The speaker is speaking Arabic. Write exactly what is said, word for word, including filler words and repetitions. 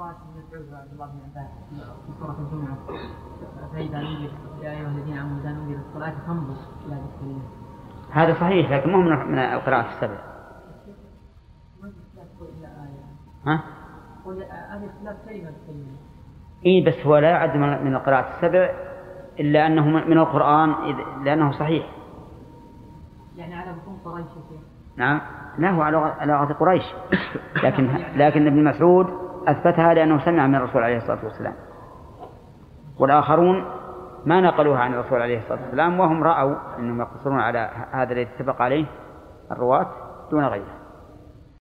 في سورة الجمعة فإذا نودي يا أيها الذين آمنوا إذا نودي للصلاة فانظروا إلى ذكر الله. هذا صحيح لكن مو من القراءة السبع. ها؟ إيه بس هو لا يعد من القراءة السبع إلا أنه من القرآن لأنه صحيح. يعني على بطون قريش. نعم لا هو على لغة قريش لكن لكن ابن مسعود أثبتها لأنه سمع من الرسول عليه الصلاة والسلام، والآخرون ما نقلوها عن الرسول عليه الصلاة والسلام وهم رأوا أنهم يقتصرون على هذا الذي اتفق عليه الرواة دون غيره.